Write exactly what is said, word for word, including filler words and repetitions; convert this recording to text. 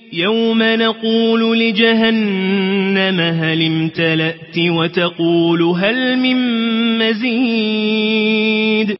يوم نقول لجهنم هل امتلأت وتقول هل من مزيد